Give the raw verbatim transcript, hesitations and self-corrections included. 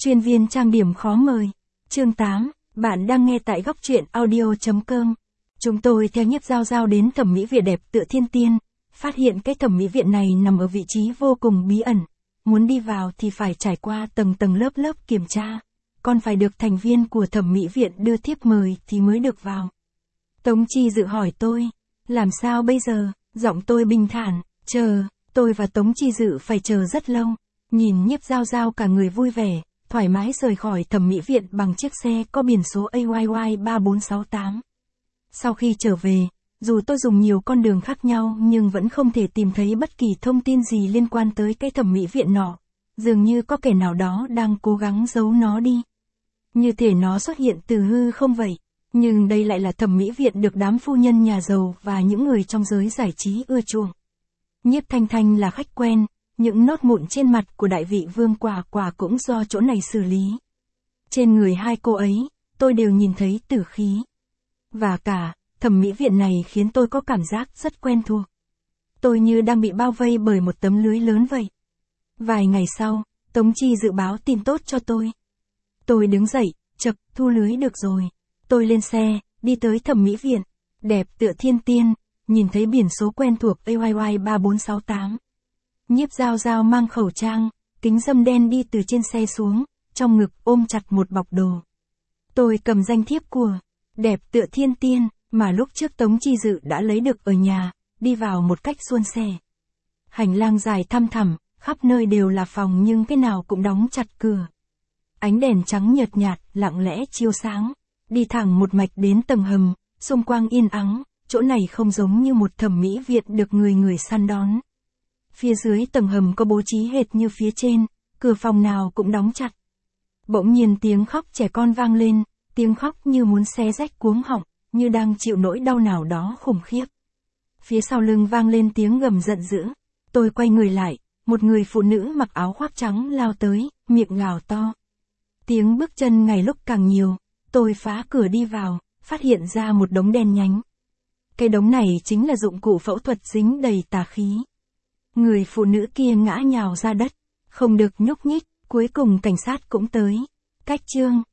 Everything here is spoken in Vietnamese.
Chuyên viên trang điểm khó mời. Chương tám, bạn đang nghe tại góc truyện audio chấm com. Chúng tôi theo Nhiếp Giao Giao đến thẩm mỹ viện đẹp tựa Thiên Tiên, phát hiện cái thẩm mỹ viện này nằm ở vị trí vô cùng bí ẩn. Muốn đi vào thì phải trải qua tầng tầng lớp lớp kiểm tra, còn phải được thành viên của thẩm mỹ viện đưa thiếp mời thì mới được vào. Tống Chi Dự hỏi tôi, làm sao bây giờ? Giọng tôi bình thản, chờ. Tôi và Tống Chi Dự phải chờ rất lâu. Nhìn Nhiếp Giao Giao cả người vui vẻ, thoải mái rời khỏi thẩm mỹ viện bằng chiếc xe có biển số A Y Y ba bốn sáu tám. Sau khi trở về, dù tôi dùng nhiều con đường khác nhau nhưng vẫn không thể tìm thấy bất kỳ thông tin gì liên quan tới cái thẩm mỹ viện nọ. Dường như có kẻ nào đó đang cố gắng giấu nó đi. Như thể nó xuất hiện từ hư không vậy. Nhưng đây lại là thẩm mỹ viện được đám phu nhân nhà giàu và những người trong giới giải trí ưa chuộng. Nhiếp Thanh Thanh là khách quen, những nốt mụn trên mặt của đại vị vương Quả Quả cũng do chỗ này xử lý. Trên người hai cô ấy, tôi đều nhìn thấy tử khí. Và cả, thẩm mỹ viện này khiến tôi có cảm giác rất quen thuộc. Tôi như đang bị bao vây bởi một tấm lưới lớn vậy. Vài ngày sau, Tống Chi dự báo tin tốt cho tôi. Tôi đứng dậy, chậc, thu lưới được rồi. Tôi lên xe, đi tới thẩm mỹ viện, đẹp tựa Thiên Tiên, nhìn thấy biển số quen thuộc A Y Y ba bốn sáu tám. Nhiếp Giao Giao mang khẩu trang, kính râm đen đi từ trên xe xuống, trong ngực ôm chặt một bọc đồ. Tôi cầm danh thiếp của đẹp tựa Thiên Tiên mà lúc trước Tống Chi Dự đã lấy được ở nhà, đi vào một cách suôn sẻ. Hành lang dài thăm thẳm, khắp nơi đều là phòng nhưng cái nào cũng đóng chặt cửa. Ánh đèn trắng nhợt nhạt, lặng lẽ chiếu sáng, đi thẳng một mạch đến tầng hầm, xung quanh yên ắng, chỗ này không giống như một thẩm mỹ viện được người người săn đón. Phía dưới tầng hầm có bố trí hệt như phía trên, cửa phòng nào cũng đóng chặt. Bỗng nhiên tiếng khóc trẻ con vang lên, tiếng khóc như muốn xé rách cuống họng, như đang chịu nỗi đau nào đó khủng khiếp. Phía sau lưng vang lên tiếng gầm giận dữ. Tôi quay người lại, một người phụ nữ mặc áo khoác trắng lao tới, miệng gào to. Tiếng bước chân ngày lúc càng nhiều, tôi phá cửa đi vào, phát hiện ra một đống đen nhánh. Cái đống này chính là dụng cụ phẫu thuật dính đầy tà khí. Người phụ nữ kia ngã nhào ra đất, không được nhúc nhích, cuối cùng cảnh sát cũng tới. Cách chương